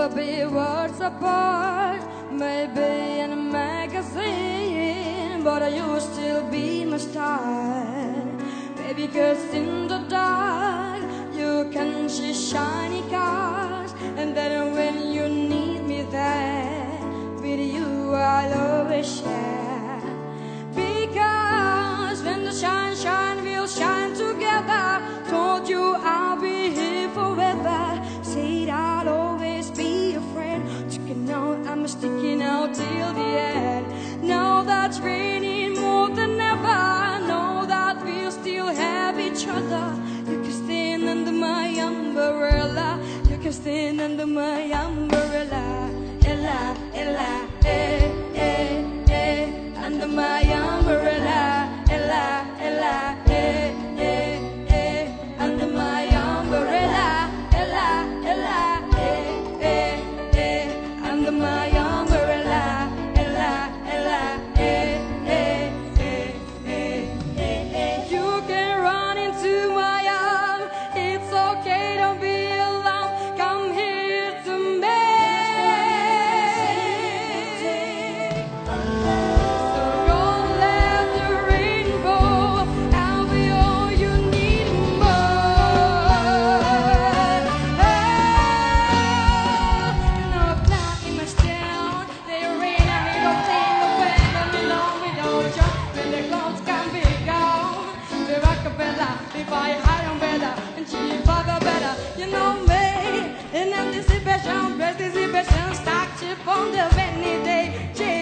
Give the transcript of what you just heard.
we'll be worlds apart, maybe in a magazine, but you'll still be my star. Baby, 'cause in the dark you can see shiny cars, and then when you need me there, with you I'll always share. Because when the sunshine will shine together, told you I'll be here forever, said I'll always be your friend. Sticking out, I'm sticking out till the end. Now that's raining more than ever, know that we'll still have each other. You can stand under my umbrella, you can stand under my umbrella. Ella, Ella, eh, eh, eh, under my umbrella. Ella, Ella, eh, eh, eh, under my umbrella. Ella, Ella, eh, eh, eh, under my umbrella. Ella, Ella, eh, eh, eh, eh, eh, eh. You can run into my arms, it's okay, don't be alone. Come here to me. So don't let the rain fall, I'll be all you need and more. No cloud in my town, they rain and we don't take no pain, and we know we don't jump when the clouds can be gone. We rock a better, we buy high on better, and cheap for the better. You know me, in anticipation, stuck chip on the rainy day.